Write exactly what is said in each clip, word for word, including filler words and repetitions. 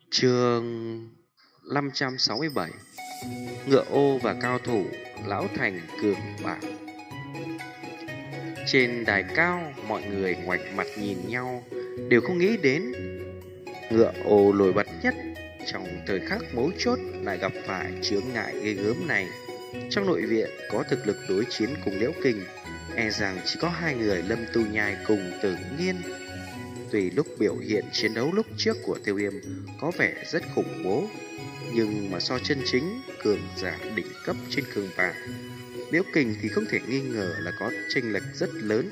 Chương năm trăm sáu mươi bảy. Ngựa ô và cao thủ lão thành cường bảng. Trên đài cao, mọi người ngoảnh mặt nhìn nhau, đều không nghĩ đến ngựa ô nổi bật nhất trong thời khắc mấu chốt lại gặp phải chướng ngại ghê gớm này. Trong nội viện có thực lực đối chiến cùng Liễu Kình, e rằng chỉ có hai người Lâm Tu Nhai cùng Tử Nghiên. Tuy lúc biểu hiện chiến đấu lúc trước của Tiêu Viêm có vẻ rất khủng bố, nhưng mà so chân chính cường giả đỉnh cấp trên cường bảng, Liễu Kình thì không thể nghi ngờ là có chênh lệch rất lớn.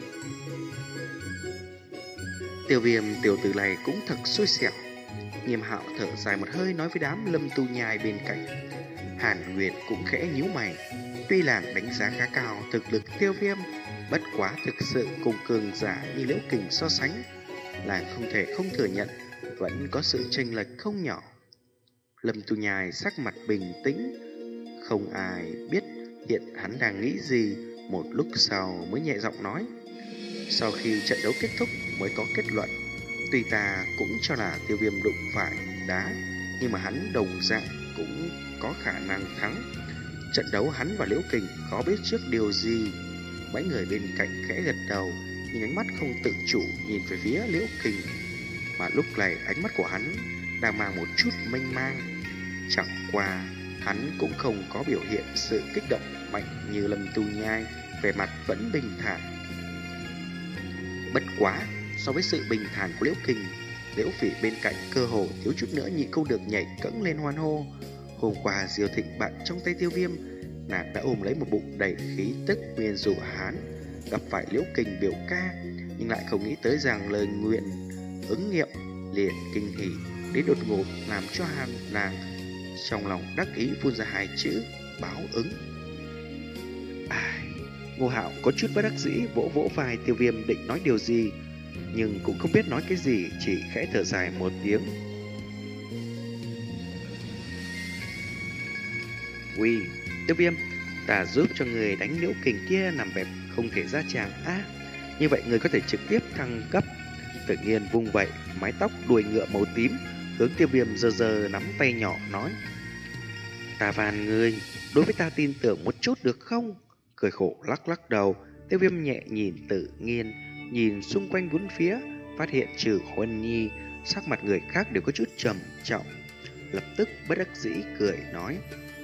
Tiêu Viêm tiểu tử này cũng thật xui xẻo. Nghiêm Hạo thở dài một hơi nói với đám Lâm Tu Nhai bên cạnh. Hàn Nguyệt cũng khẽ nhíu mày, tuy là đánh giá khá cao thực lực Tiêu Viêm, bất quá thực sự cùng cường giả như Liễu Kình so sánh là không thể không thừa nhận vẫn có sự chênh lệch không nhỏ. Lâm Tu Nhai sắc mặt bình tĩnh, không ai biết hiện hắn đang nghĩ gì. Một lúc sau mới nhẹ giọng nói: sau khi trận đấu kết thúc mới có kết luận. Tuy ta cũng cho là Tiêu Viêm đụng phải đá, nhưng mà hắn đồng dạng cũng có khả năng thắng. Trận đấu hắn và Liễu Kình có biết trước điều gì? Mấy người bên cạnh khẽ gật đầu, nhưng ánh mắt không tự chủ nhìn về phía Liễu Kình. Mà lúc này ánh mắt của hắn đang mang một chút mênh mang. Chẳng qua hắn cũng không có biểu hiện sự kích động mạnh như Lâm Tu Nhai, vẻ mặt vẫn bình thản. Bất quá so với sự bình thản của Liễu Kình, Liễu Phỉ bên cạnh cơ hồ thiếu chút nữa nhịn không được nhảy cẫng lên hoan hô. Hôm qua Diêu Thịnh bạn trong tay Tiêu Viêm, nàng đã ôm lấy một bụng đầy khí tức nguyên rủa hán, gặp phải Liễu Kình biểu ca, nhưng lại không nghĩ tới rằng lời nguyện ứng nghiệm, liền kinh hỉ đến đột ngột làm cho hàn nàng trong lòng đắc ý phun ra hai chữ báo ứng. Ai, Ngô Hạo có chút bất đắc dĩ vỗ vỗ vai Tiêu Viêm định nói điều gì, nhưng cũng không biết nói cái gì, chỉ khẽ thở dài một tiếng. Ui, Tiêu Viêm, ta giúp cho người đánh Liễu Kình kia nằm bẹp không thể ra tràng á. À, như vậy người có thể trực tiếp thăng cấp. Tự nhiên vung vậy, mái tóc đuôi ngựa màu tím, hướng Tiêu Viêm giơ giơ nắm tay nhỏ nói: ta van ngươi, đối với ta tin tưởng một chút được không? Cười khổ lắc lắc đầu, Tiêu Viêm nhẹ nhìn Tự Nghiên, nhìn xung quanh bốn phía, phát hiện trừ Huân Nhi, sắc mặt người khác đều có chút trầm trọng, lập tức bất đắc dĩ cười nói: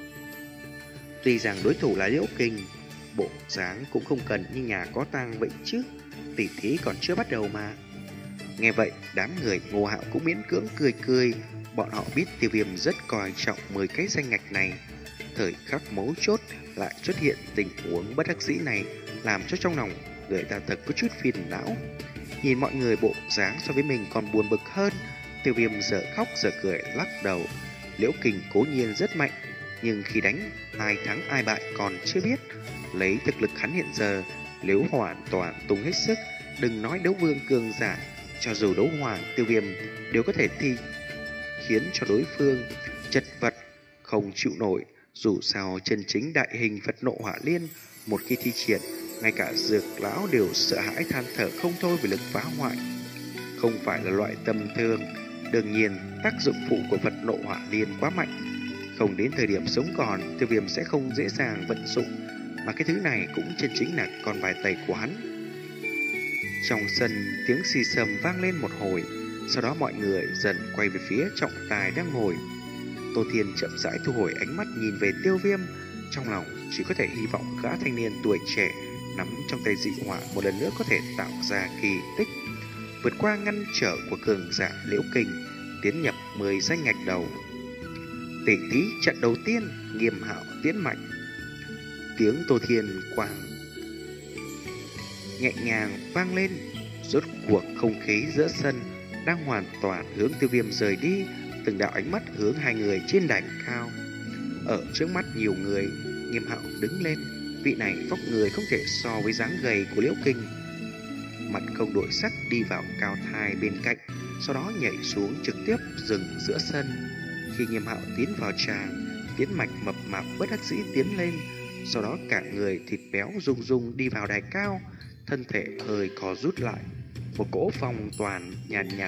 tuy rằng đối thủ là Liễu Kình, bộ dáng cũng không cần như nhà có tang vậy chứ, tỉ thí còn chưa bắt đầu mà. Nghe vậy, đám người Ngô Hạo cũng miễn cưỡng cười cười. Bọn họ biết Tiêu Viêm rất coi trọng mười cái danh ngạch này. Thời khắc mấu chốt lại xuất hiện tình huống bất đắc dĩ này, làm cho trong lòng người ta thật có chút phiền não. Nhìn mọi người bộ dáng so với mình còn buồn bực hơn, Tiêu Viêm giờ khóc giờ cười lắc đầu. Liễu Kình cố nhiên rất mạnh, nhưng khi đánh ai thắng ai bại còn chưa biết. Lấy thực lực hắn hiện giờ, nếu hoàn toàn tung hết sức, đừng nói đấu vương cường giả, cho dù đấu hoàng Tiêu Viêm đều có thể thi khiến cho đối phương chật vật không chịu nổi. Dù sao chân chính đại hình Phật nộ hỏa liên một khi thi triển, ngay cả dược lão đều sợ hãi than thở không thôi về lực phá hoại, không phải là loại tầm thường. Đương nhiên tác dụng phụ của Phật nộ hỏa liên quá mạnh, không đến thời điểm sống còn Tiêu Viêm sẽ không dễ dàng vận dụng, mà cái thứ này cũng chân chính là con bài tẩy của hắn. Trong sân tiếng xì xầm vang lên một hồi, sau đó mọi người dần quay về phía trọng tài đang ngồi. Tô Thiên chậm rãi thu hồi ánh mắt nhìn về Tiêu Viêm, trong lòng chỉ có thể hy vọng gã thanh niên tuổi trẻ nắm trong tay dị hỏa một lần nữa có thể tạo ra kỳ tích, vượt qua ngăn trở của cường giả Liễu Kình, tiến nhập mười danh ngạch đầu. Tỷ thí trận đầu tiên, Nghiêm Hạo tiến mạnh. Tiếng Tô Thiên quang nhẹ nhàng vang lên, rốt cuộc không khí giữa sân đang hoàn toàn hướng Tiêu Viêm rời đi. Từng đạo ánh mắt hướng hai người trên đài cao. Ở trước mắt nhiều người, Nghiêm Hạo đứng lên. Vị này vóc người không thể so với dáng gầy của Liễu Kình. Mặt không đổi sắc đi vào cao thai bên cạnh, sau đó nhảy xuống trực tiếp dừng giữa sân. Khi Nghiêm Hạo tiến vào tràng, Tiến Mạch mập mạp bất đắc dĩ tiến lên, sau đó cả người thịt béo rung rung đi vào đài cao, thân thể hơi co rút lại. Một cỗ phong toàn nhàn nhạt, nhạt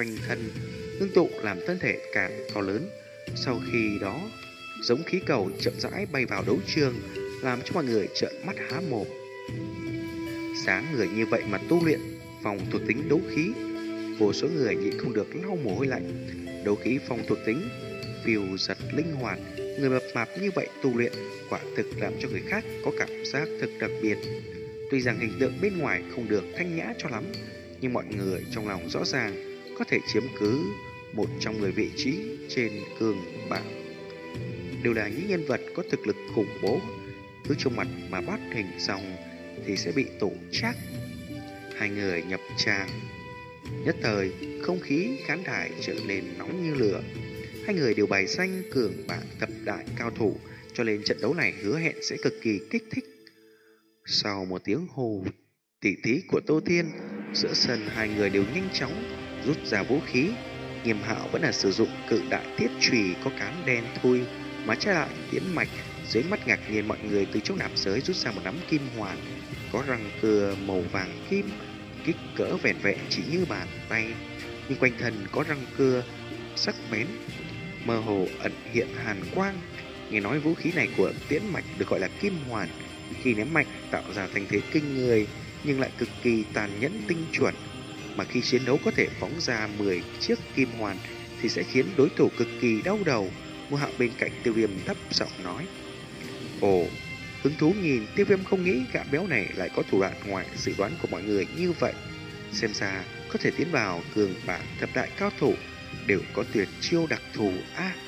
quanh thân, ngưng tụ làm thân thể càng to lớn. Sau khi đó, giống khí cầu chậm rãi bay vào đấu trường, làm cho mọi người trợn mắt há mồm. Sáng người như vậy mà tu luyện phòng thuộc tính đấu khí, vô số người nhịn không được lau mồ hôi lạnh. Đấu khí phòng thuộc tính phiêu giật linh hoạt, người mập mạp như vậy tu luyện quả thực làm cho người khác có cảm giác thực đặc biệt. Tuy rằng hình tượng bên ngoài không được thanh nhã cho lắm, nhưng mọi người trong lòng rõ ràng có thể chiếm cứ một trong mười vị trí trên cường bảng. Đều là những nhân vật có thực lực khủng bố, cứ trong mặt mà bắt hình xong thì sẽ bị tổn trách. Hai người nhập tràng, nhất thời không khí khán đài trở nên nóng như lửa. Hai người đều bày danh cường bảng thập đại cao thủ, cho nên trận đấu này hứa hẹn sẽ cực kỳ kích thích. Sau một tiếng hô tỉ thí của Tô Thiên, giữa sân hai người đều nhanh chóng rút ra vũ khí. Nghiêm Hạo vẫn là sử dụng cự đại thiết chùy có cán đen thui, mà trái lại Tiễn Mạch dưới mắt ngạc nhiên mọi người từ trong nạp giới rút ra một nắm kim hoàn có răng cưa màu vàng kim, kích cỡ vẻn vẹn chỉ như bàn tay, nhưng quanh thân có răng cưa sắc bén, mơ hồ ẩn hiện hàn quang. Nghe nói vũ khí này của Tiễn Mạch được gọi là kim hoàn, khi ném mạnh tạo ra thành thế kinh người, nhưng lại cực kỳ tàn nhẫn tinh chuẩn, mà khi chiến đấu có thể phóng ra mười chiếc kim hoàn thì sẽ khiến đối thủ cực kỳ đau đầu. Ngô Hạo bên cạnh Tiêu Viêm thấp giọng nói: Ồ, hứng thú nhìn. Tiêu Viêm không nghĩ gã béo này lại có thủ đoạn ngoài dự đoán của mọi người như vậy. Xem ra có thể tiến vào cường bảng thập đại cao thủ đều có tuyệt chiêu đặc thù a. À,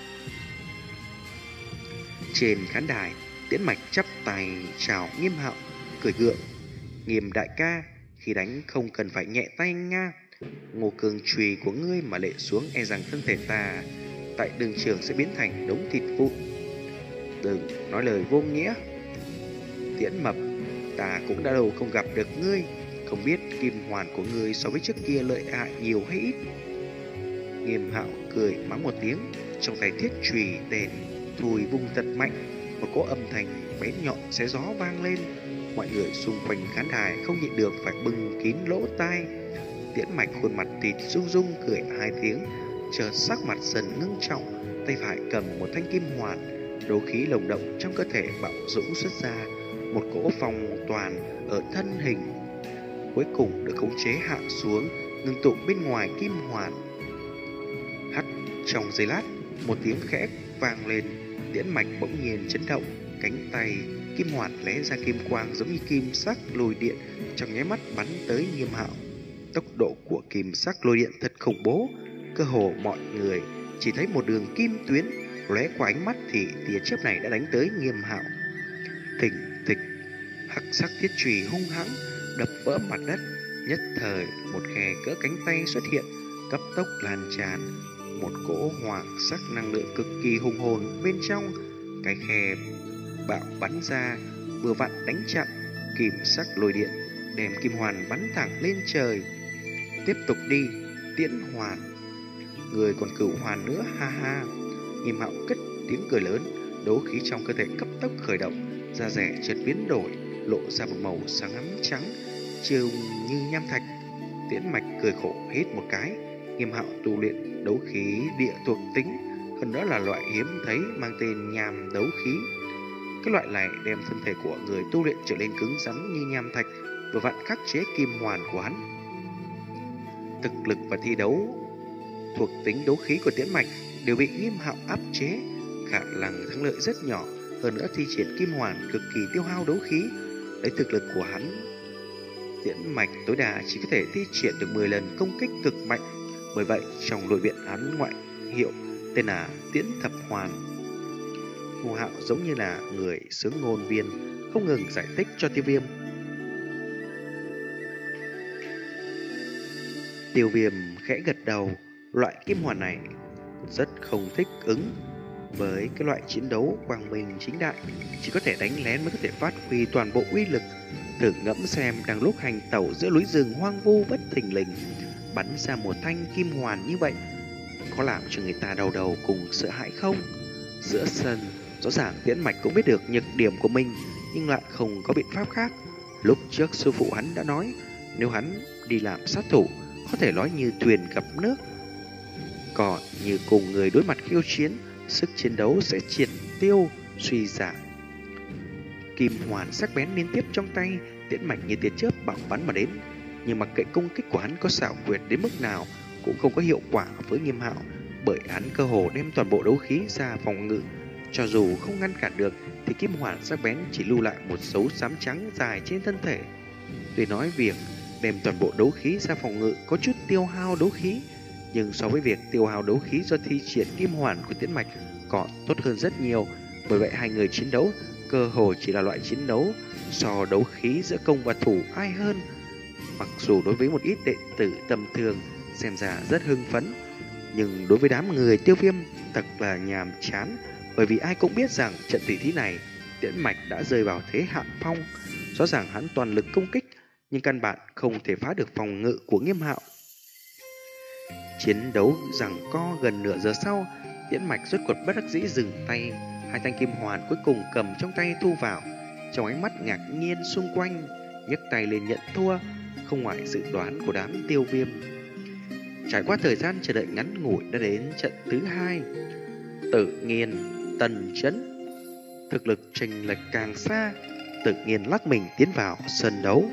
trên khán đài, Tiễn Mạch chắp tay chào Nghiêm Hạo, cười gượng: Nghiêm đại ca, khi đánh không cần phải nhẹ tay nha. Ngô cường chùy của ngươi mà lệ xuống, e rằng thân thể ta tại đường trường sẽ biến thành đống thịt vụn. Đừng nói lời vô nghĩa. Tiễn Mập, ta cũng đã lâu không gặp được ngươi, không biết kim hoàn của ngươi so với trước kia lợi hại nhiều hay ít. Nghiêm Hạo cười mắng một tiếng, trong tay thiết chùy đèn thùi vung thật mạnh, một cỗ âm thanh bén nhọn xé gió vang lên. Mọi người xung quanh khán đài không nhịn được phải bưng kín lỗ tai. Tiễn Mạch khuôn mặt thịt rung rung cười hai tiếng, chợt sắc mặt dần ngưng trọng, tay phải cầm một thanh kim hoàn, đấu khí lồng động trong cơ thể bạo dũng xuất ra, một cỗ phong toàn ở thân hình cuối cùng được khống chế hạ xuống, ngưng tụ bên ngoài kim hoàn. Hắt, trong giây lát, một tiếng khẽ vang lên, Tiễn Mạch bỗng nhiên chấn động, cánh tay kim hoàn lóe ra kim quang giống như kim sắc lôi điện, trong nháy mắt bắn tới Nghiêm Hạo. Tốc độ của kim sắc lôi điện thật khủng bố, cơ hồ mọi người chỉ thấy một đường kim tuyến lóe qua ánh mắt thì tia chớp này đã đánh tới Nghiêm Hạo. Thình thịch, hắc sắc thiết chùy hung hãng đập vỡ mặt đất, nhất thời một khe cỡ cánh tay xuất hiện, cấp tốc lan tràn, một cỗ hoàng sắc năng lượng cực kỳ hùng hồn bên trong cái khe bạo bắn ra, vừa vặn đánh chặn kim sắc lôi điện, đem kim hoàn bắn thẳng lên trời. Tiếp tục đi, Tiễn hoàn, người còn cửu hoàn nữa, ha ha. Nghiêm Hạo cất tiếng cười lớn, đấu khí trong cơ thể cấp tốc khởi động, da rẻ chợt biến đổi, lộ ra một màu sáng ấm trắng, trông như nham thạch. Tiễn Mạch cười khổ hít một cái. Nghiêm Hạo tu luyện đấu khí địa thuộc tính, hơn nữa là loại hiếm thấy mang tên nham đấu khí. Cái loại này đem thân thể của người tu luyện trở nên cứng rắn như nham thạch, vừa vặn khắc chế kim hoàn của hắn. Thực lực và thi đấu thuộc tính đấu khí của Tiễn Mạch đều bị Nghiêm Hạo áp chế, khả năng thắng lợi rất nhỏ, hơn nữa thi triển kim hoàn cực kỳ tiêu hao đấu khí. Lấy thực lực của hắn, Tiễn Mạch tối đa chỉ có thể thi triển được mười lần công kích cực mạnh. Bởi vậy trong nội viện hắn ngoại hiệu tên là Tiễn Thập Hoàn. Ngô Hạo giống như là người sướng ngôn viên, không ngừng giải thích cho Tiêu Viêm. Tiêu Viêm khẽ gật đầu, loại kim hoàn này rất không thích ứng với cái loại chiến đấu quang minh chính đại, chỉ có thể đánh lén mới có thể phát huy toàn bộ uy lực. Thử ngẫm xem, đang lúc hành tẩu giữa núi rừng hoang vu bất thình lình bắn ra một thanh kim hoàn như vậy, có làm cho người ta đau đầu cùng sợ hãi không? Giữa sân, rõ ràng Tiễn Mạch cũng biết được nhược điểm của mình, nhưng lại không có biện pháp khác. Lúc trước sư phụ hắn đã nói, nếu hắn đi làm sát thủ, có thể nói như thuyền gặp nước, Còn như cùng người đối mặt khiêu chiến, sức chiến đấu sẽ triệt tiêu, suy giảm. Kim hoàn sắc bén liên tiếp trong tay, tiễn mạch như tia chớp bạo bắn mà đến. Nhưng mặc kệ công kích của hắn có xảo quyệt đến mức nào cũng không có hiệu quả với Nghiêm Hạo, bởi hắn cơ hồ đem toàn bộ đấu khí ra phòng ngự. Cho dù không ngăn cản được thì kim hoàn sắc bén chỉ lưu lại một dấu xám trắng dài trên thân thể. Tuy nói việc đem toàn bộ đấu khí ra phòng ngự có chút tiêu hao đấu khí, nhưng so với việc tiêu hao đấu khí do thi triển kim hoàn của tiễn mạch còn tốt hơn rất nhiều. Bởi vậy hai người chiến đấu cơ hồ chỉ là loại chiến đấu so đấu khí giữa công và thủ ai hơn. Mặc dù đối với một ít đệ tử tầm thường xem ra rất hưng phấn, nhưng đối với đám người Tiêu Viêm thật là nhàm chán, bởi vì ai cũng biết rằng trận tỷ thí này tiễn mạch đã rơi vào thế hạ phong. Rõ ràng hắn toàn lực công kích, nhưng căn bản không thể phá được phòng ngự của Nghiêm Hạo. Chiến đấu giằng co gần nửa giờ sau, tiễn mạch rốt cuộc bất đắc dĩ dừng tay, hai thanh kim hoàn cuối cùng cầm trong tay thu vào. Trong ánh mắt ngạc nhiên xung quanh, nhấc tay lên nhận thua, không ngoài dự đoán của đám Tiêu Viêm. Trải qua thời gian chờ đợi ngắn ngủi đã đến trận thứ hai. Tự Nhiên, Tần Chấn, thực lực chênh lệch càng xa, Tự Nhiên lắc mình tiến vào sân đấu.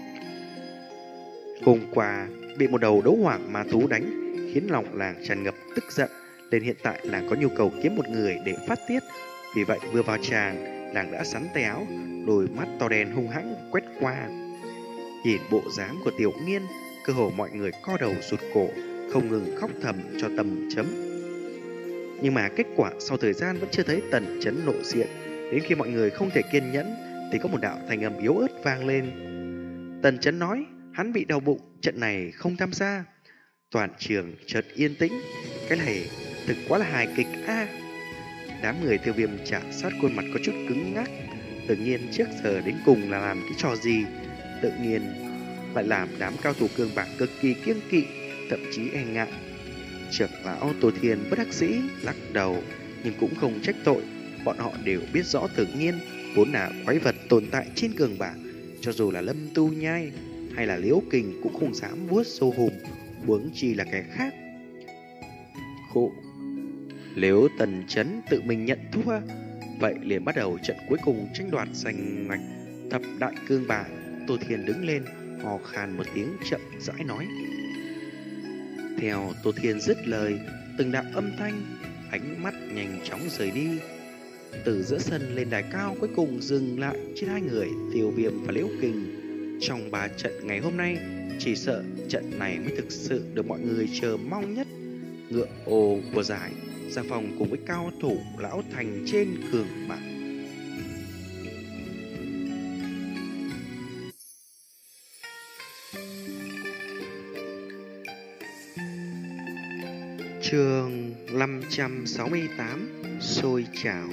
Hôm qua bị một đầu đấu hoàng ma thú đánh, khiến lòng làng tràn ngập tức giận, nên hiện tại làng có nhu cầu kiếm một người để phát tiết. Vì vậy vừa vào tràng, làng đã sắn tay áo, đôi mắt to đen hung hãng quét qua. Nhìn bộ dáng của Tiểu Nghiên, cơ hồ mọi người co đầu rụt cổ, không ngừng khóc thầm cho Tần Chấn. Nhưng mà kết quả sau thời gian vẫn chưa thấy Tần Chấn lộ diện. Đến khi mọi người không thể kiên nhẫn thì có một đạo thanh âm yếu ớt vang lên. Tần Chấn nói hắn bị đau bụng, trận này không tham gia. Toàn trường chợt yên tĩnh. Cái này thực quá là hài kịch a. Đám người Tiêu Viêm chạm sát khuôn mặt có chút cứng ngắc. Tự nhiên trước giờ đến cùng là làm cái trò gì? Tự nhiên lại làm đám cao thủ cương bạc cực kỳ kiêng kỵ, thậm chí e ngại. Trưởng lão Tô Thiên bất đắc dĩ lắc đầu, nhưng cũng không trách tội. Bọn họ đều biết rõ Tự Nhiên vốn là quái vật tồn tại trên cường bảng, cho dù là Lâm Tu Nhai hay là Liễu Kình cũng không dám vuốt sâu hùm, huống chi là kẻ khác. Khổ. Nếu Tần Chấn tự mình nhận thua, vậy liền bắt đầu trận cuối cùng tranh đoạt giành ngạch thập đại cương bảng. Tô Thiên đứng lên, hò khan một tiếng chậm rãi nói. Theo Tô Thiên dứt lời, từng đạo âm thanh, ánh mắt nhanh chóng rời đi. Từ giữa sân lên đài cao cuối cùng dừng lại trên hai người Tiêu Viêm và Liễu Kình. Trong ba trận ngày hôm nay, chỉ sợ trận này mới thực sự được mọi người chờ mong nhất. Ngựa ồ của giải ra phòng cùng với cao thủ lão thành trên cường bảng. Chương năm trăm sáu mươi tám sôi trào.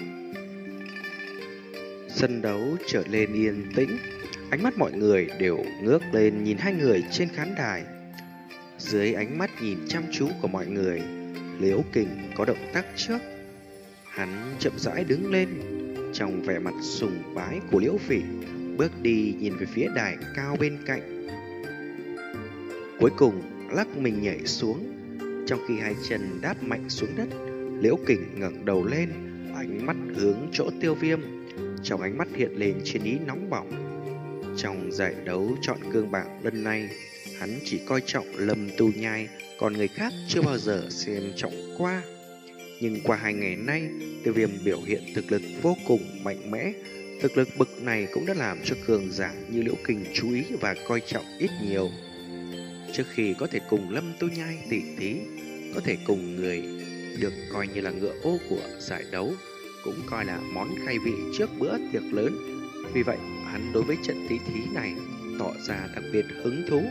Sân đấu trở lên yên tĩnh, ánh mắt mọi người đều ngước lên nhìn hai người trên khán đài. Dưới ánh mắt nhìn chăm chú của mọi người, Liễu Kình có động tác trước. Hắn chậm rãi đứng lên, trong vẻ mặt sùng bái của Liễu Phỉ, bước đi nhìn về phía đài cao bên cạnh. Cuối cùng lắc mình nhảy xuống. Trong khi hai chân đáp mạnh xuống đất, Liễu Kình ngẩng đầu lên, ánh mắt hướng chỗ Tiêu Viêm. Trong ánh mắt hiện lên chiến ý nóng bỏng. Trong giải đấu chọn cương bảng lần này, hắn chỉ coi trọng Lâm Tu Nhai, còn người khác chưa bao giờ xem trọng qua. Nhưng qua hai ngày nay, Tiêu Viêm biểu hiện thực lực vô cùng mạnh mẽ. Thực lực bậc này cũng đã làm cho cường giả như Liễu Kình chú ý và coi trọng ít nhiều. Trước khi có thể cùng Lâm Tu Nhai tỉ thí, có thể cùng người được coi như là ngựa ô của giải đấu, cũng coi là món khai vị trước bữa tiệc lớn. Vì vậy, hắn đối với trận tỷ thí này tỏ ra đặc biệt hứng thú.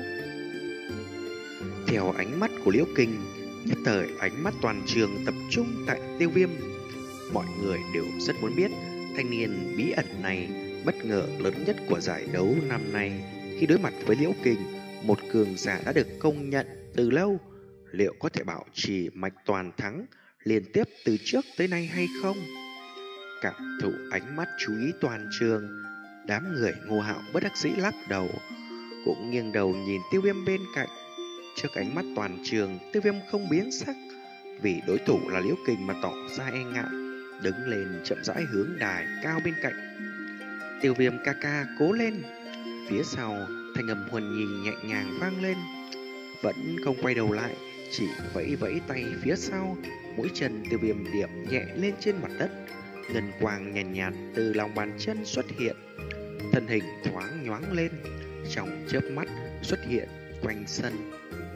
Theo ánh mắt của Liễu Kình, nhất thời ánh mắt toàn trường tập trung tại Tiêu Viêm. Mọi người đều rất muốn biết thanh niên bí ẩn này bất ngờ lớn nhất của giải đấu năm nay khi đối mặt với Liễu Kình, một cường giả đã được công nhận từ lâu, liệu có thể bảo trì mạch toàn thắng liên tiếp từ trước tới nay hay không? Cảm thụ ánh mắt chú ý toàn trường, đám người Ngô Hạo bất đắc dĩ lắc đầu, cũng nghiêng đầu nhìn Tiêu Viêm bên cạnh. Trước ánh mắt toàn trường, Tiêu Viêm không biến sắc, vì đối thủ là Liễu Kình mà tỏ ra e ngại, đứng lên chậm rãi hướng đài cao bên cạnh. Tiêu Viêm ca ca cố lên. Phía sau thanh âm huần nhì nhẹ nhàng vang lên. Vẫn không quay đầu lại, chỉ vẫy vẫy tay phía sau. Mũi chân Tiêu Viêm điểm nhẹ lên trên mặt đất. Ngân quang nhàn nhạt, nhạt từ lòng bàn chân xuất hiện. Thân hình thoáng nhoáng lên, trong chớp mắt xuất hiện quanh sân.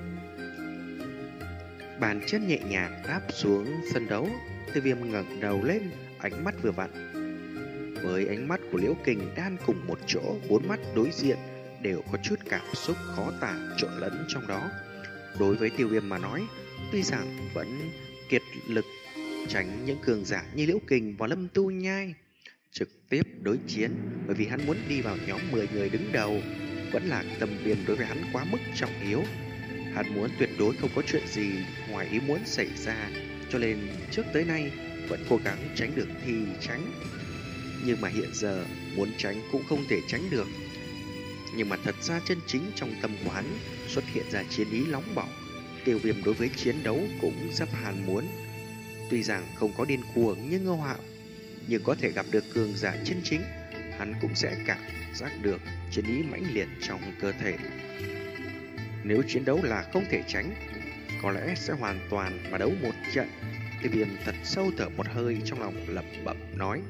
Bàn chân nhẹ nhàng đáp xuống sân đấu. Tiêu Viêm ngẩng đầu lên, ánh mắt vừa vặn với ánh mắt của Liễu Kình đan cùng một chỗ. Bốn mắt đối diện đều có chút cảm xúc khó tả trộn lẫn trong đó. Đối với Tiêu Viêm mà nói, tuy rằng vẫn kiệt lực tránh những cường giả như Liễu Kình và Lâm Tu Nhai trực tiếp đối chiến, bởi vì hắn muốn đi vào nhóm mười người đứng đầu. Vẫn là tâm viêm đối với hắn quá mức trọng yếu. Hắn muốn tuyệt đối không có chuyện gì ngoài ý muốn xảy ra, cho nên trước tới nay vẫn cố gắng tránh được thì tránh. Nhưng mà hiện giờ muốn tránh cũng không thể tránh được. Nhưng mà thật ra chân chính trong tâm của hắn xuất hiện ra chiến ý nóng bỏng. Tiêu Viêm đối với chiến đấu cũng rất ham muốn. Tuy rằng không có điên cuồng như Ngô Hạo, nhưng có thể gặp được cường giả chân chính, hắn cũng sẽ cảm giác được chiến ý mãnh liệt trong cơ thể. Nếu chiến đấu là không thể tránh, có lẽ sẽ hoàn toàn mà đấu một trận. Tiêu Viêm thật sâu thở một hơi, trong lòng lẩm bẩm nói: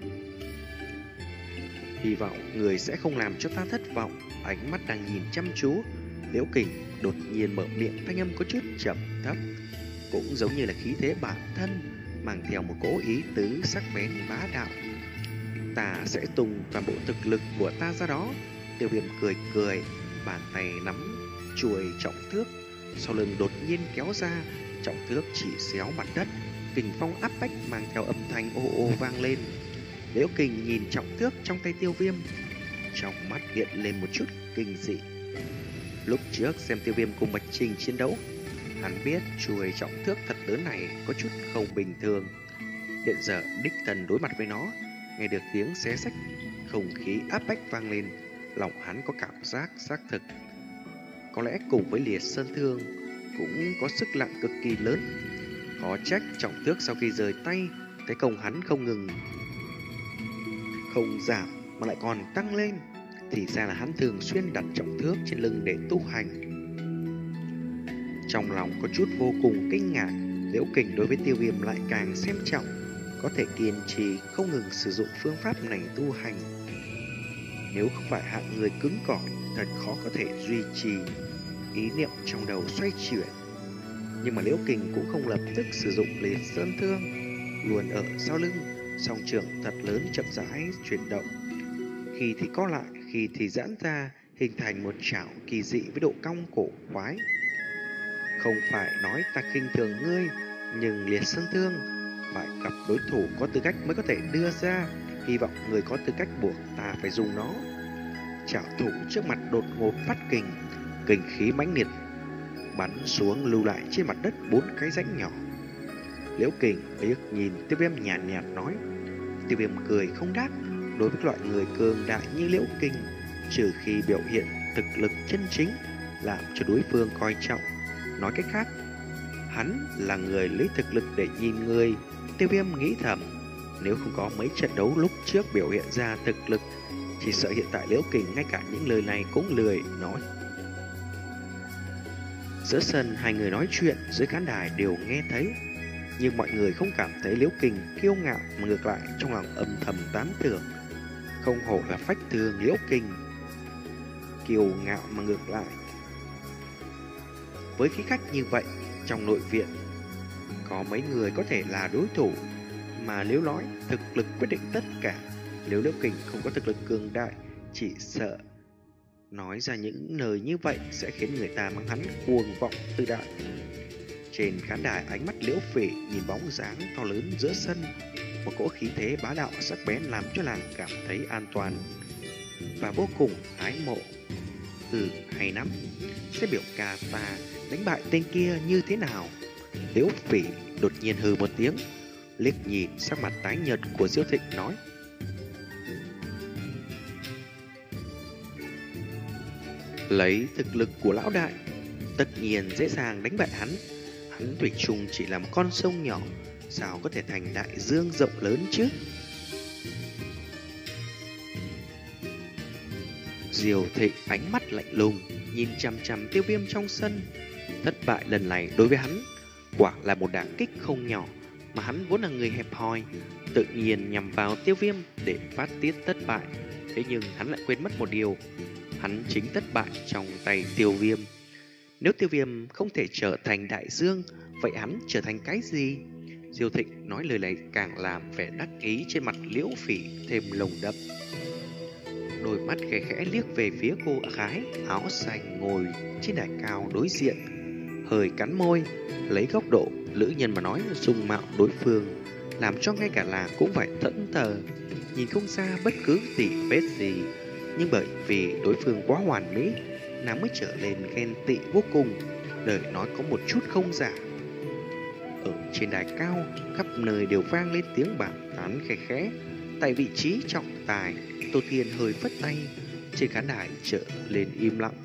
hy vọng người sẽ không làm cho ta thất vọng. Ánh mắt đang nhìn chăm chú, Liễu Kình đột nhiên mở miệng, thanh âm có chút trầm thấp, cũng giống như là khí thế bản thân, mang theo một cỗ ý tứ sắc bén bá đạo. Ta sẽ tung toàn bộ thực lực của ta ra đó. Tiêu Viêm cười cười, bàn tay nắm chuôi trọng thước, sau lưng đột nhiên kéo ra, trọng thước chỉ xéo mặt đất, kình phong áp bách mang theo âm thanh ô ô vang lên. Liễu Kình nhìn trọng thước trong tay Tiêu Viêm, trong mắt hiện lên một chút kinh dị. Lúc trước xem Tiêu Viêm cùng Bạch Trình chiến đấu, hắn biết chuôi trọng thước thật lớn này có chút không bình thường. Hiện giờ đích thần đối mặt với nó, nghe được tiếng xé xách, không khí áp bách vang lên, lòng hắn có cảm giác xác thực. Có lẽ cùng với Liệt Sơn Thương cũng có sức nặng cực kỳ lớn. Khó trách trọng thước sau khi rời tay, cái công hắn không ngừng không giảm mà lại còn tăng lên. Thì ra là hắn thường xuyên đặt trọng thước trên lưng để tu hành. Trong lòng có chút vô cùng kinh ngạc, Liễu Kình đối với Tiêu Viêm lại càng xem trọng, có thể kiên trì không ngừng sử dụng phương pháp này tu hành. Nếu không phải hạng người cứng cỏi, thật khó có thể duy trì. Ý niệm trong đầu xoay chuyển, nhưng mà Liễu Kình cũng không lập tức sử dụng Liệt Sơn Thương, luôn ở sau lưng, song trường thật lớn chậm rãi chuyển động, khi thì co lại, khi thì giãn ra, hình thành một chảo kỳ dị với độ cong cổ quái. Không phải nói ta khinh thường ngươi, nhưng Liệt Sơn Thương phải gặp đối thủ có tư cách mới có thể đưa ra, hy vọng người có tư cách buộc ta phải dùng nó. Chảo thủ trước mặt đột ngột phát kình, kình khí mãnh liệt bắn xuống, lưu lại trên mặt đất bốn cái rãnh nhỏ. Liễu Kình liếc nhìn Tiêu Viêm nhàn nhạt, nhạt nói. Tiêu Viêm cười không đáp. Đối với loại người cường đại như Liễu Kình, trừ khi biểu hiện thực lực chân chính làm cho đối phương coi trọng, nói cách khác, hắn là người lấy thực lực để nhìn người. Tiêu Viêm nghĩ thầm, nếu không có mấy trận đấu lúc trước biểu hiện ra thực lực, chỉ sợ hiện tại Liễu Kình ngay cả những lời này cũng lười nói. Giữa sân hai người nói chuyện, dưới khán đài đều nghe thấy, nhưng mọi người không cảm thấy Liễu Kình kiêu ngạo, mà ngược lại trong lòng âm thầm tán thưởng. Không hổ là phách thường Liễu Kình, kiêu ngạo mà ngược lại. Với khí khách như vậy, trong nội viện có mấy người có thể là đối thủ, mà nếu nói thực lực quyết định tất cả, nếu Liễu Kình không có thực lực cường đại, chỉ sợ nói ra những lời như vậy sẽ khiến người ta mang hắn cuồng vọng tự đại. Trên khán đài, ánh mắt Liễu Phỉ nhìn bóng dáng to lớn giữa sân, một cỗ khí thế bá đạo sắc bén làm cho nàng cảm thấy an toàn và vô cùng ái mộ. Ừ, hay lắm, sẽ biểu ca ta đánh bại tên kia như thế nào? Liễu Phỉ đột nhiên hừ một tiếng, liếc nhìn sắc mặt tái nhợt của Diêu Thịnh nói. Lấy thực lực của lão đại, tất nhiên dễ dàng đánh bại hắn. hắn thủy chung chỉ là một con sông nhỏ, sao có thể thành đại dương rộng lớn chứ? Diều Thịnh ánh mắt lạnh lùng, nhìn chằm chằm Tiêu Viêm trong sân. Thất bại lần này đối với hắn quả là một đả kích không nhỏ, mà hắn vốn là người hẹp hòi, tự nhiên nhằm vào Tiêu Viêm để phát tiết thất bại. Thế nhưng hắn lại quên mất một điều, hắn chính thất bại trong tay Tiêu Viêm. Nếu Tiêu Viêm không thể trở thành đại dương, vậy hắn trở thành cái gì? Diêu Thịnh nói lời này càng làm vẻ đắc ý trên mặt Liễu Phỉ thêm lồng đậm. Đôi mắt khẽ khẽ liếc về phía cô gái áo xanh ngồi trên đài cao đối diện, hơi cắn môi, lấy góc độ lữ nhân mà nói dung mạo đối phương, làm cho ngay cả làng cũng phải thẫn thờ, nhìn không ra bất cứ tỉ vết gì. Nhưng bởi vì đối phương quá hoàn mỹ, nàng mới trở nên ghen tị vô cùng, lời nói có một chút không giả. Ở trên đài cao, khắp nơi đều vang lên tiếng bàn tán khẽ khẽ. Tại vị trí trọng tài, Tô Thiên hơi phất tay, trên khán đài trở lên im lặng.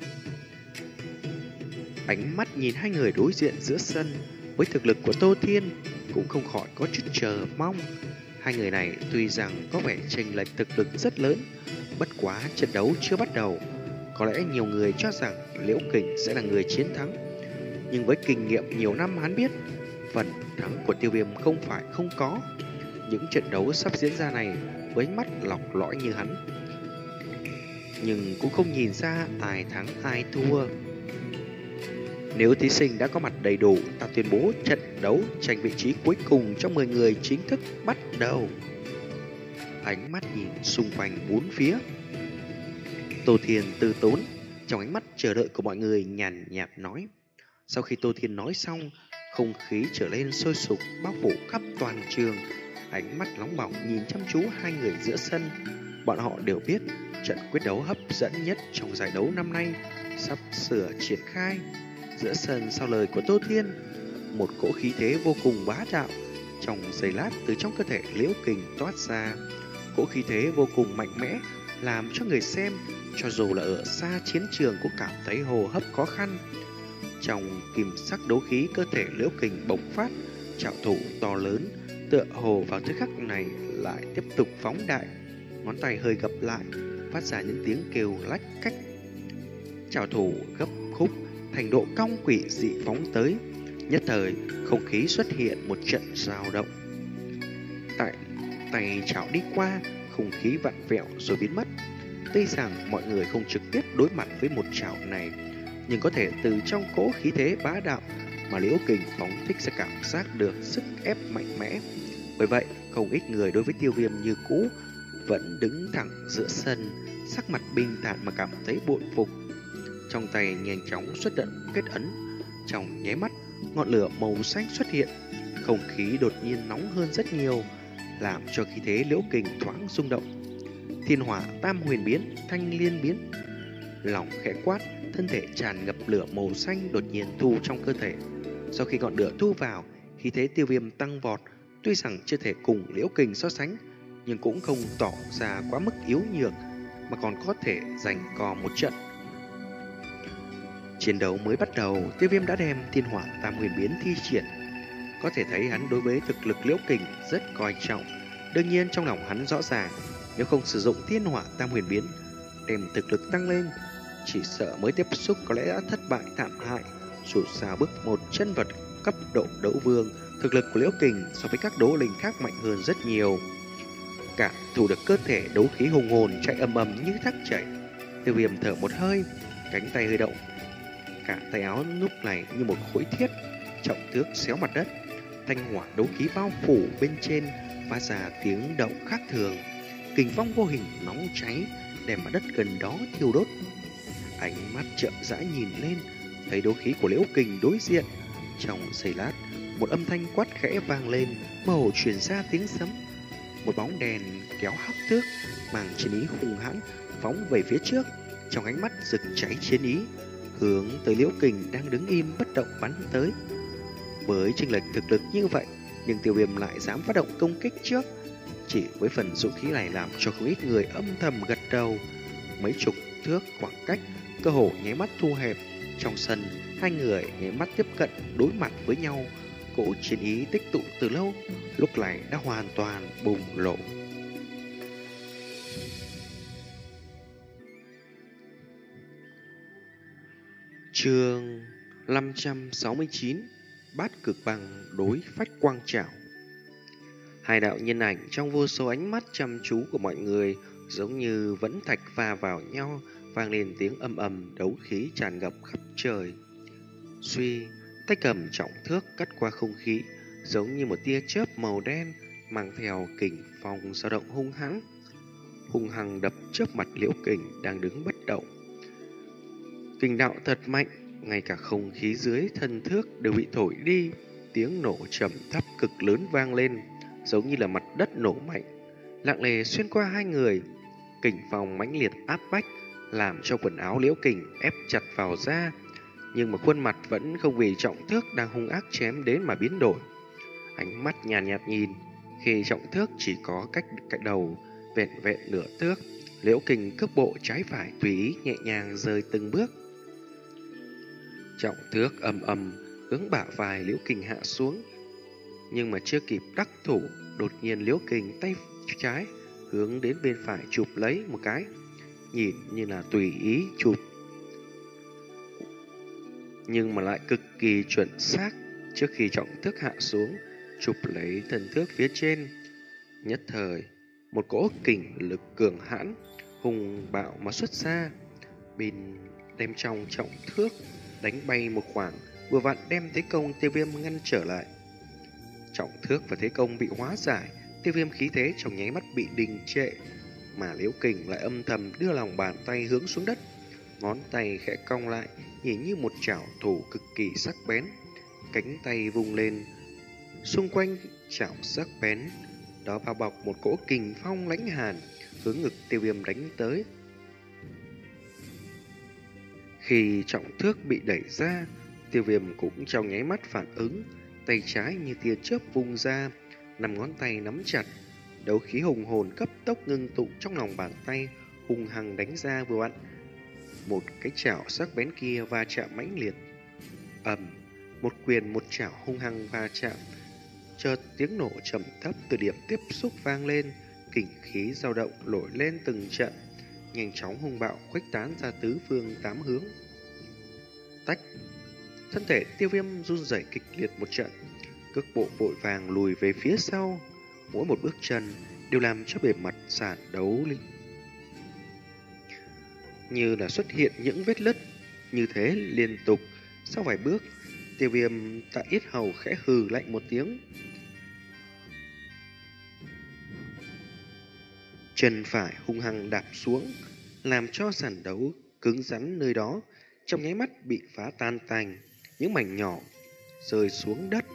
Ánh mắt nhìn hai người đối diện giữa sân, với thực lực của Tô Thiên cũng không khỏi có chút chờ mong. Hai người này tuy rằng có vẻ chênh lệch thực lực rất lớn, bất quá trận đấu chưa bắt đầu, có lẽ nhiều người cho rằng Liễu Kình sẽ là người chiến thắng. Nhưng với kinh nghiệm nhiều năm hắn biết, phần thắng của Tiêu Viêm không phải không có. Những trận đấu sắp diễn ra này với mắt lọc lõi như hắn, nhưng cũng không nhìn ra ai thắng ai thua. Nếu thí sinh đã có mặt đầy đủ, ta tuyên bố trận đấu tranh vị trí cuối cùng trong mười người chính thức bắt đầu. Ánh mắt nhìn xung quanh bốn phía, Tô Thiên từ tốn, trong ánh mắt chờ đợi của mọi người nhàn nhạt nói. Sau khi Tô Thiên nói xong, không khí trở lên sôi sục bao phủ khắp toàn trường. Ánh mắt nóng bỏng nhìn chăm chú hai người giữa sân. Bọn họ đều biết trận quyết đấu hấp dẫn nhất trong giải đấu năm nay sắp sửa triển khai. Giữa sân sau lời của Tô Thiên, một cỗ khí thế vô cùng bá đạo trong giây lát từ trong cơ thể Liễu Kình toát ra. Cỗ khí thế vô cùng mạnh mẽ, làm cho người xem cho dù là ở xa chiến trường cũng cảm thấy hô hấp khó khăn. Trong kim sắc đấu khí, cơ thể Liễu Kình bộc phát, trảo thủ to lớn tựa hồ vào thời khắc này lại tiếp tục phóng đại, ngón tay hơi gập lại, phát ra những tiếng kêu lách cách. Trảo thủ gấp khúc thành độ cong quỷ dị phóng tới, nhất thời không khí xuất hiện một trận dao động. Tại tay chảo đi qua, không khí vặn vẹo rồi biến mất. Tuy rằng mọi người không trực tiếp đối mặt với một chảo này, nhưng có thể từ trong cỗ khí thế bá đạo mà Liễu Kình phóng thích sẽ cảm giác được sức ép mạnh mẽ. Bởi vậy, không ít người đối với Tiêu Viêm như cũ vẫn đứng thẳng giữa sân, sắc mặt bình thản mà cảm thấy bội phục. Trong tay nhanh chóng xuất động kết ấn, trong nháy mắt ngọn lửa màu xanh xuất hiện, không khí đột nhiên nóng hơn rất nhiều, làm cho khí thế Liễu Kình thoáng rung động. Thiên hỏa tam huyền biến, thanh liên biến. Lòng khẽ quát, thân thể tràn ngập lửa màu xanh đột nhiên thu trong cơ thể. Sau khi ngọn lửa thu vào, khí thế Tiêu Viêm tăng vọt. Tuy rằng chưa thể cùng Liễu Kình so sánh, nhưng cũng không tỏ ra quá mức yếu nhược, mà còn có thể giành co một trận. Chiến đấu mới bắt đầu, Tiêu Viêm đã đem thiên hỏa tam huyền biến thi triển. Có thể thấy hắn đối với thực lực Liễu Kình rất coi trọng. Đương nhiên trong lòng hắn rõ ràng, nếu không sử dụng thiên hỏa tam huyền biến đem thực lực tăng lên, chỉ sợ mới tiếp xúc có lẽ đã thất bại thảm hại. Dù sao bước một chân vật cấp độ đấu vương, thực lực của Liễu Kình so với các đấu linh khác mạnh hơn rất nhiều. Cảm thụ được cơ thể đấu khí hùng hồn chạy ầm ầm như thác chảy, Tiêu Viêm thở một hơi, cánh tay hơi động, cả tay áo lúc này như một khối thiết trọng thước xéo mặt đất. Thanh hỏa đấu khí bao phủ bên trên phát ra tiếng động khác thường, kình phong vô hình nóng cháy đem mặt đất gần đó thiêu đốt. Ánh mắt chậm rãi nhìn lên, thấy đấu khí của Liễu Kình đối diện. Trong giây lát, một âm thanh quát khẽ vang lên, mơ hồ truyền ra tiếng sấm. Một bóng đèn kéo hắc thước, mang chiến ý hung hãn phóng về phía trước, trong ánh mắt rực cháy chiến ý, hướng tới Liễu Kình đang đứng im bất động bắn tới. Với chênh lệch thực lực như vậy, nhưng Tiêu Viêm lại dám phát động công kích trước. Chỉ với phần dũng khí này làm cho không ít người âm thầm gật đầu. Mấy chục thước khoảng cách cơ hồ nháy mắt thu hẹp. Trong sân, Hai người nháy mắt tiếp cận đối mặt với nhau. Cỗ chiến ý tích tụ từ lâu lúc này đã hoàn toàn bùng nổ. Chương năm trăm sáu mươi chín. Bát cực bằng đối phách quang trảo. Hai đạo nhân ảnh trong vô số ánh mắt chăm chú của mọi người giống như vẫn thạch va vào nhau, vang lên tiếng ầm ầm, đấu khí tràn ngập khắp trời. Suy, tay cầm trọng thước cắt qua không khí, giống như một tia chớp màu đen mang theo kình phong dao động hung hãn, hung hăng đập trước mặt Liễu Kình đang đứng bất động. Kình đạo thật mạnh, ngay cả không khí dưới thân thước đều bị thổi đi, tiếng nổ trầm thấp cực lớn vang lên, giống như là mặt đất nổ mạnh, lặng lẽ xuyên qua hai người. Kình phong mãnh liệt áp bách, làm cho quần áo Liễu Kình ép chặt vào da, nhưng mà khuôn mặt vẫn không vì trọng thước đang hung ác chém đến mà biến đổi. Ánh mắt nhàn nhạt, nhạt nhìn, khi trọng thước chỉ có cách cạnh đầu vẹn vẹn nửa thước, Liễu Kình cước bộ trái phải tùy ý nhẹ nhàng rơi từng bước. Trọng thước ầm ầm hướng bả vai Liễu Kình hạ xuống, nhưng mà chưa kịp đắc thủ, đột nhiên Liễu Kình tay trái hướng đến bên phải chụp lấy một cái, nhìn như là tùy ý chụp, nhưng mà lại cực kỳ chuẩn xác. Trước khi trọng thước hạ xuống, chụp lấy thân thước phía trên, nhất thời một cỗ kình lực cường hãn hùng bạo mà xuất ra, bên đem trong trọng thước đánh bay một khoảng, vừa vặn đem thế công Tiêu Viêm ngăn trở lại. Trọng thước và thế công bị hóa giải, Tiêu Viêm khí thế trong nháy mắt bị đình trệ, mà Liễu Kình lại âm thầm đưa lòng bàn tay hướng xuống đất, ngón tay khẽ cong lại, nhìn như một chảo thủ cực kỳ sắc bén. Cánh tay vung lên, xung quanh chảo sắc bén đó bao bọc một cỗ kình phong lãnh hàn, hướng ngực Tiêu Viêm đánh tới. Khi trọng thước bị đẩy ra, Tiêu Viêm cũng trong nháy mắt phản ứng, tay trái như tia chớp vung ra, năm ngón tay nắm chặt, đấu khí hùng hồn cấp tốc ngưng tụ trong lòng bàn tay, hung hăng đánh ra vừa vặn. Một cái chảo sắc bén kia va chạm mãnh liệt, ầm, một quyền một chảo hung hăng va chạm, chợt tiếng nổ trầm thấp từ điểm tiếp xúc vang lên, kình khí dao động nổi lên từng trận, nhanh chóng hung bạo khuếch tán ra tứ phương tám hướng. Tách, thân thể Tiêu Viêm run rẩy kịch liệt một trận, cước bộ vội vàng lùi về phía sau, mỗi một bước chân đều làm cho bề mặt sàn đấu linh như là xuất hiện những vết lứt, như thế liên tục. Sau vài bước, Tiêu Viêm tại yết hầu khẽ hừ lạnh một tiếng, chân phải hung hăng đạp xuống, làm cho sàn đấu cứng rắn nơi đó trong nháy mắt bị phá tan tành, những mảnh nhỏ rơi xuống đất.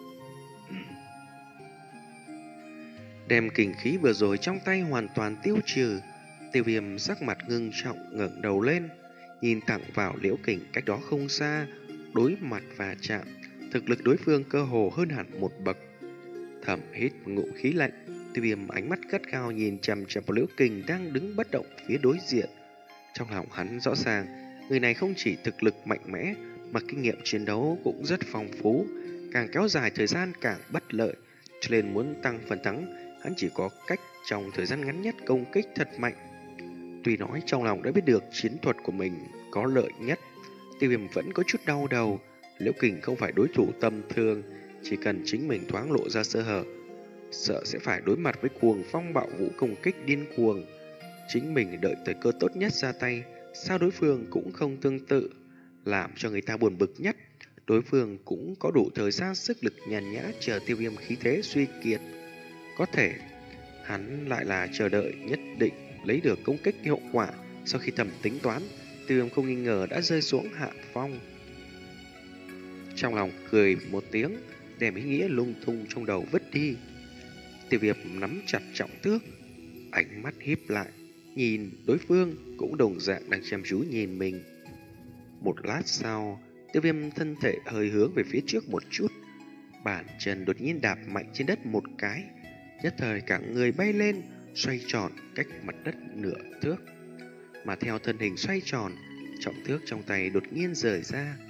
Đem kình khí vừa rồi trong tay hoàn toàn tiêu trừ, Tiêu Viêm sắc mặt ngưng trọng ngẩng đầu lên, nhìn thẳng vào Liễu Kình cách đó không xa, đối mặt và chạm, thực lực đối phương cơ hồ hơn hẳn một bậc. Thầm hít một ngụm khí lạnh, Tiêu Viêm ánh mắt gắt gao nhìn chằm chằm vào Liễu Kình đang đứng bất động phía đối diện. Trong lòng hắn rõ ràng, người này không chỉ thực lực mạnh mẽ mà kinh nghiệm chiến đấu cũng rất phong phú, càng kéo dài thời gian càng bất lợi, cho nên muốn tăng phần thắng, hắn chỉ có cách trong thời gian ngắn nhất công kích thật mạnh. Tuy nói trong lòng đã biết được chiến thuật của mình có lợi nhất, Tiêu Viêm vẫn có chút đau đầu. Liễu Kình không phải đối thủ tầm thường, chỉ cần chính mình thoáng lộ ra sơ hở, sợ sẽ phải đối mặt với cuồng phong bạo vũ công kích điên cuồng. Chính mình đợi thời cơ tốt nhất ra tay, sao đối phương cũng không tương tự, làm cho người ta buồn bực nhất. Đối phương cũng có đủ thời gian sức lực nhàn nhã chờ Tiêu Viêm khí thế suy kiệt. Có thể hắn lại là chờ đợi nhất định lấy được công kích hiệu quả. Sau khi thầm tính toán, Tiêu Viêm không nghi ngờ đã rơi xuống hạ phong. Trong lòng cười một tiếng, đem ý nghĩa lung tung trong đầu vứt đi. Tiêu Viêm nắm chặt trọng thước, ánh mắt híp lại, nhìn đối phương cũng đồng dạng đang chăm chú nhìn mình. Một lát sau, Tiêu Viêm thân thể hơi hướng về phía trước một chút, bàn chân đột nhiên đạp mạnh trên đất một cái, nhất thời cả người bay lên, xoay tròn cách mặt đất nửa thước. Mà theo thân hình xoay tròn, trọng thước trong tay đột nhiên rời ra,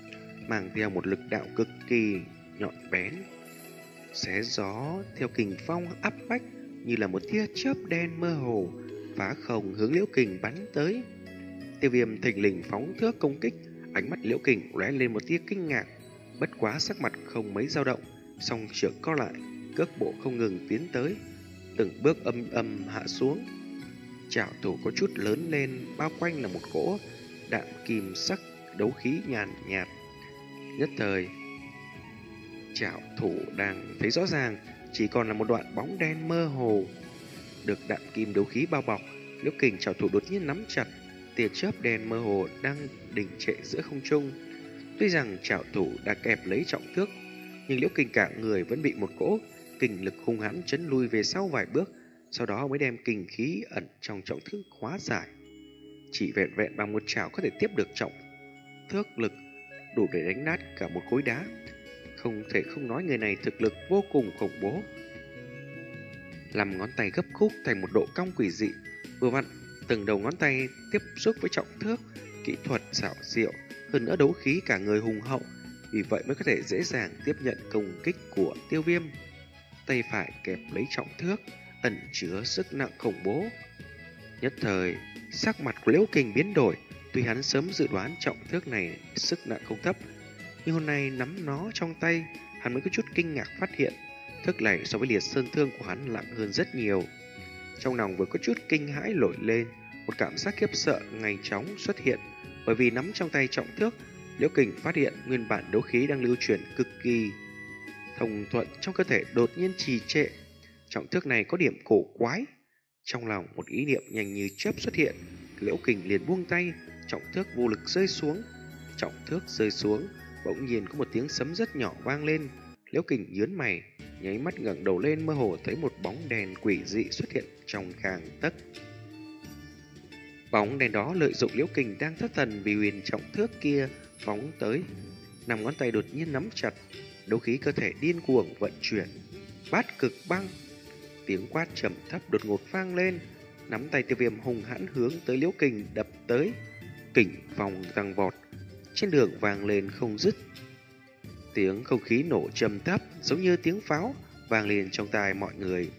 mang theo một lực đạo cực kỳ nhọn bén, xé gió theo kình phong áp bách như là một tia chớp đen mơ hồ phá không hướng Liễu Kình bắn tới. Tiêu Viêm thình lình phóng thước công kích, ánh mắt Liễu Kình lóe lên một tia kinh ngạc, bất quá sắc mặt không mấy dao động, song trưởng co lại, cước bộ không ngừng tiến tới, từng bước âm âm hạ xuống. Trảo thủ có chút lớn lên, bao quanh là một cỗ đạm kim sắc đấu khí nhàn nhạt. Nhất thời, trảo thủ đang thấy rõ ràng, chỉ còn là một đoạn bóng đen mơ hồ được đạm kim đấu khí bao bọc. Liễu Kình trảo thủ đột nhiên nắm chặt, tia chớp đen mơ hồ đang đình trệ giữa không trung. Tuy rằng trảo thủ đã kẹp lấy trọng thước, nhưng Liễu Kình cả người vẫn bị một cỗ kình lực hung hãn chấn lui về sau vài bước, sau đó mới đem kình khí ẩn trong trọng thước hóa giải. Chỉ vẹn vẹn bằng một chảo có thể tiếp được trọng thước lực, đủ để đánh nát cả một khối đá. Không thể không nói người này thực lực vô cùng khủng bố. Làm ngón tay gấp khúc thành một độ cong quỷ dị, vừa vặn từng đầu ngón tay tiếp xúc với trọng thước, kỹ thuật xảo diệu, hơn nữa đấu khí cả người hùng hậu, vì vậy mới có thể dễ dàng tiếp nhận công kích của Tiêu Viêm. Tay phải kẹp lấy trọng thước, ẩn chứa sức nặng khủng bố. Nhất thời, sắc mặt của Liễu Kình biến đổi. Tuy hắn sớm dự đoán trọng thước này sức nặng không thấp, nhưng hôm nay nắm nó trong tay, hắn mới có chút kinh ngạc phát hiện thước này so với liệt sơn thương của hắn nặng hơn rất nhiều. Trong lòng vừa có chút kinh hãi nổi lên, một cảm giác khiếp sợ ngay chóng xuất hiện, bởi vì nắm trong tay trọng thước, Liễu Kình phát hiện nguyên bản đấu khí đang lưu chuyển cực kỳ thông thuận trong cơ thể đột nhiên trì trệ. Trọng thước này có điểm cổ quái. Trong lòng một ý niệm nhanh như chớp xuất hiện, Liễu Kình liền buông tay, trọng thước vô lực rơi xuống. Trọng thước rơi xuống, bỗng nhiên có một tiếng sấm rất nhỏ vang lên. Liễu Kình nhướng mày, nháy mắt ngẩng đầu lên, mơ hồ thấy một bóng đèn quỷ dị xuất hiện trong gang tấc. Bóng đèn đó lợi dụng Liễu Kình đang thất thần vì huyền trọng thước kia phóng tới, năm ngón tay đột nhiên nắm chặt, đấu khí cơ thể điên cuồng vận chuyển. Bát cực băng, tiếng quát trầm thấp đột ngột vang lên, nắm tay Tiêu Viêm hung hãn hướng tới Liễu Kình đập tới. Kình phong tăng vọt, trên đường vang lên không dứt. Tiếng không khí nổ trầm thấp giống như tiếng pháo vang lên trong tai mọi người.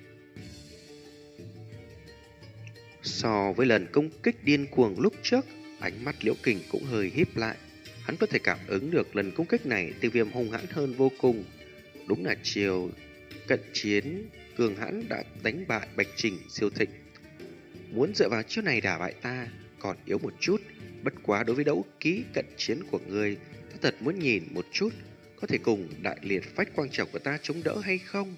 So với lần công kích điên cuồng lúc trước, ánh mắt Liễu Kình cũng hơi híp lại. Hắn có thể cảm ứng được lần công kích này Tiêu Viêm hung hãn hơn vô cùng. Đúng là chiều cận chiến cường hãn đã đánh bại Bạch Trình siêu thịnh. Muốn dựa vào chiêu này đả bại ta còn yếu một chút, bất quá đối với đấu kỹ cận chiến của ngươi, ta thật muốn nhìn một chút có thể cùng đại liệt phách quang trảo của ta chống đỡ hay không.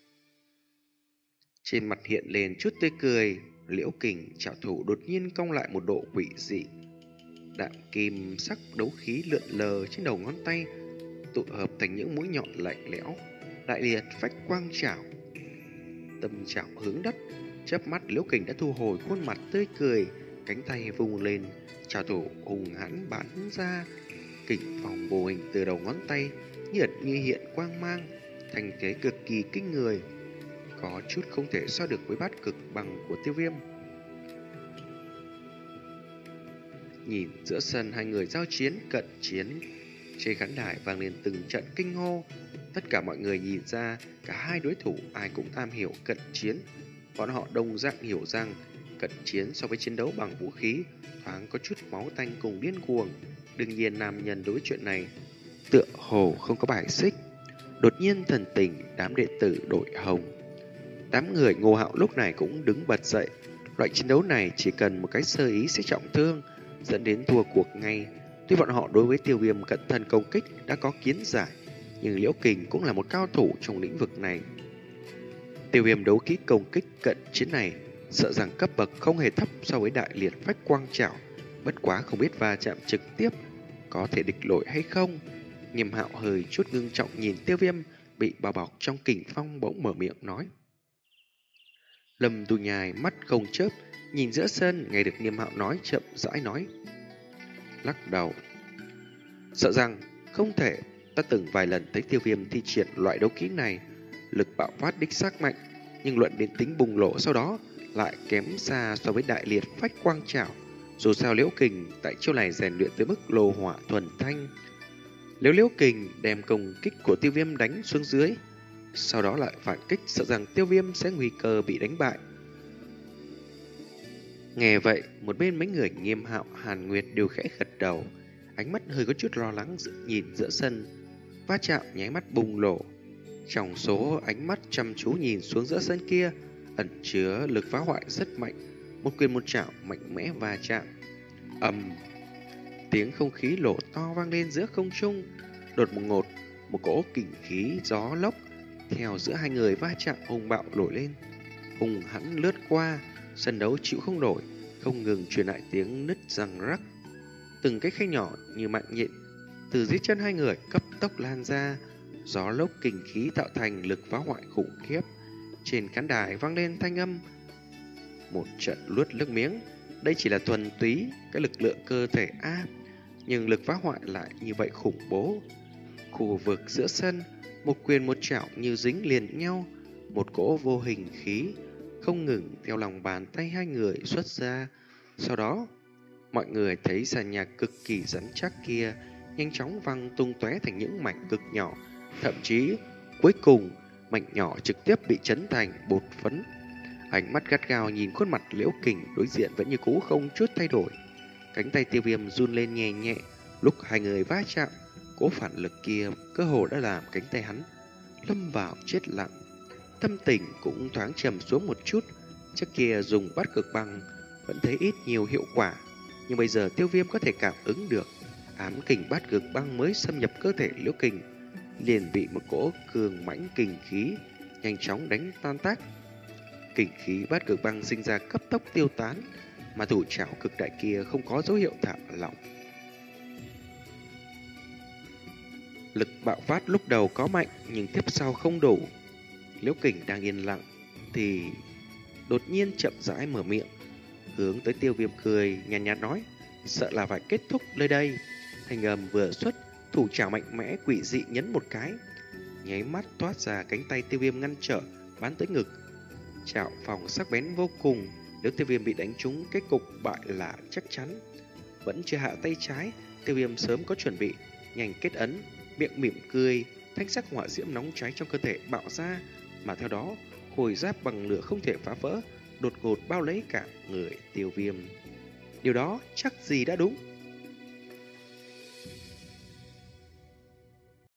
Trên mặt hiện lên chút tươi cười, Liễu Kình trảo thủ đột nhiên cong lại một độ quỷ dị. Đạm kim sắc đấu khí lượn lờ trên đầu ngón tay, tụ hợp thành những mũi nhọn lạnh lẽo. Đại liệt phách quang trảo, tâm trảo hướng đất. Chớp mắt Liễu Kình đã thu hồi khuôn mặt tươi cười, cánh tay vung lên, trảo thủ hùng hãn bắn ra. Kình phong vô hình từ đầu ngón tay như ẩn như hiện quang mang, thành thế cực kỳ kinh người, có chút không thể so được với bát cực bằng của Tiêu Viêm. Nhìn giữa sân hai người giao chiến cận chiến, trên khán đài vang lên từng trận kinh hô. Tất cả mọi người nhìn ra cả hai đối thủ ai cũng am hiểu cận chiến. Bọn họ đồng dạng hiểu rằng cận chiến so với chiến đấu bằng vũ khí thoáng có chút máu tanh cùng điên cuồng. Đương nhiên nam nhân đối với chuyện này tựa hồ không có bài xích. Đột nhiên thần tình đám đệ tử đội hồng. Đám người Ngô Hạo lúc này cũng đứng bật dậy. Loại chiến đấu này chỉ cần một cái sơ ý sẽ trọng thương, dẫn đến thua cuộc ngay. Tuy bọn họ đối với Tiêu Viêm cận thân công kích đã có kiến giải, nhưng Liễu Kình cũng là một cao thủ trong lĩnh vực này. Tiêu Viêm đấu kỹ công kích cận chiến này sợ rằng cấp bậc không hề thấp so với đại liệt phách quang trảo, bất quá không biết va chạm trực tiếp có thể địch nổi hay không. Nghiêm Hạo hơi chút ngưng trọng nhìn Tiêu Viêm bị bao bọc trong kình phong, bỗng mở miệng nói. Lâm Tu Nhai mắt không chớp nhìn giữa sân, nghe được Nghiêm Hạo nói, chậm rãi nói, lắc đầu, sợ rằng không thể. Ta từng vài lần thấy Tiêu Viêm thi triển loại đấu kỹ này, lực bạo phát đích xác mạnh, nhưng luận đến tính bùng nổ sau đó lại kém xa so với đại liệt phách quang trảo. Dù sao Liễu Kình tại chiêu này rèn luyện tới mức lô hỏa thuần thanh, Nếu Liễu Kình đem công kích của Tiêu Viêm đánh xuống dưới, sau đó lại phản kích, sợ rằng Tiêu Viêm sẽ nguy cơ bị đánh bại. Nghe vậy, một bên mấy người Nghiêm Hạo, Hàn Nguyệt đều khẽ gật đầu, ánh mắt hơi có chút lo lắng nhìn giữa sân. Va chạm nháy mắt bùng nổ. Trong số ánh mắt chăm chú nhìn xuống giữa sân kia, ẩn chứa lực phá hoại rất mạnh, một quyền một chảo mạnh mẽ va chạm. Ầm, tiếng không khí nổ to vang lên giữa không trung, đột một ngột, một cỗ kình khí gió lốc theo giữa hai người va chạm hùng bạo nổi lên, hùng hãn lướt qua. Sân đấu chịu không nổi, không ngừng truyền lại tiếng nứt răng rắc. Từng cái khe nhỏ như mạng nhện từ dưới chân hai người cấp tốc lan ra, gió lốc kình khí tạo thành lực phá hoại khủng khiếp. Trên khán đài vang lên thanh âm một trận luốt nước miếng. Đây chỉ là thuần túy cái lực lượng cơ thể A, nhưng lực phá hoại lại như vậy khủng bố. Khu vực giữa sân, một quyền một chảo như dính liền nhau, một cỗ vô hình khí không ngừng theo lòng bàn tay hai người xuất ra. Sau đó, mọi người thấy sàn nhà cực kỳ rắn chắc kia nhanh chóng văng tung tóe thành những mảnh cực nhỏ, thậm chí cuối cùng mảnh nhỏ trực tiếp bị chấn thành bột phấn. Ánh mắt gắt gao nhìn khuôn mặt Liễu Kình đối diện vẫn như cũ không chút thay đổi. Cánh tay Tiêu Viêm run lên nhẹ nhẹ, lúc hai người va chạm, cỗ phản lực kia cơ hồ đã làm cánh tay hắn lâm vào chết lặng. Tâm tình cũng thoáng trầm xuống một chút. Trước kia dùng bát cực băng vẫn thấy ít nhiều hiệu quả, nhưng bây giờ Tiêu Viêm có thể cảm ứng được ám kình bát cực băng mới xâm nhập cơ thể Liễu Kình, liền bị một cỗ cường mãnh kình khí nhanh chóng đánh tan tác. Kình khí bát cực băng sinh ra cấp tốc tiêu tán, mà thủ trảo cực đại kia không có dấu hiệu thả lỏng. Lực bạo phát lúc đầu có mạnh, nhưng tiếp sau không đủ. Liễu Kình đang yên lặng thì đột nhiên chậm rãi mở miệng, hướng tới Tiêu Viêm cười nhàn nhạt, nhạt nói: sợ là phải kết thúc nơi đây. Thanh âm vừa xuất, thủ trảo mạnh mẽ quỷ dị nhấn một cái, nháy mắt toát ra cánh tay Tiêu Viêm ngăn trở, bắn tới ngực. Chảo phòng sắc bén vô cùng, nếu Tiêu Viêm bị đánh trúng, kết cục bại là chắc chắn. Vẫn chưa hạ tay trái, Tiêu Viêm sớm có chuẩn bị, nhanh kết ấn, miệng mỉm cười, thanh sắc hỏa diễm nóng cháy trong cơ thể bạo ra, mà theo đó, khôi giáp bằng lửa không thể phá vỡ, đột ngột bao lấy cả người Tiêu Viêm. Điều đó chắc gì đã đúng.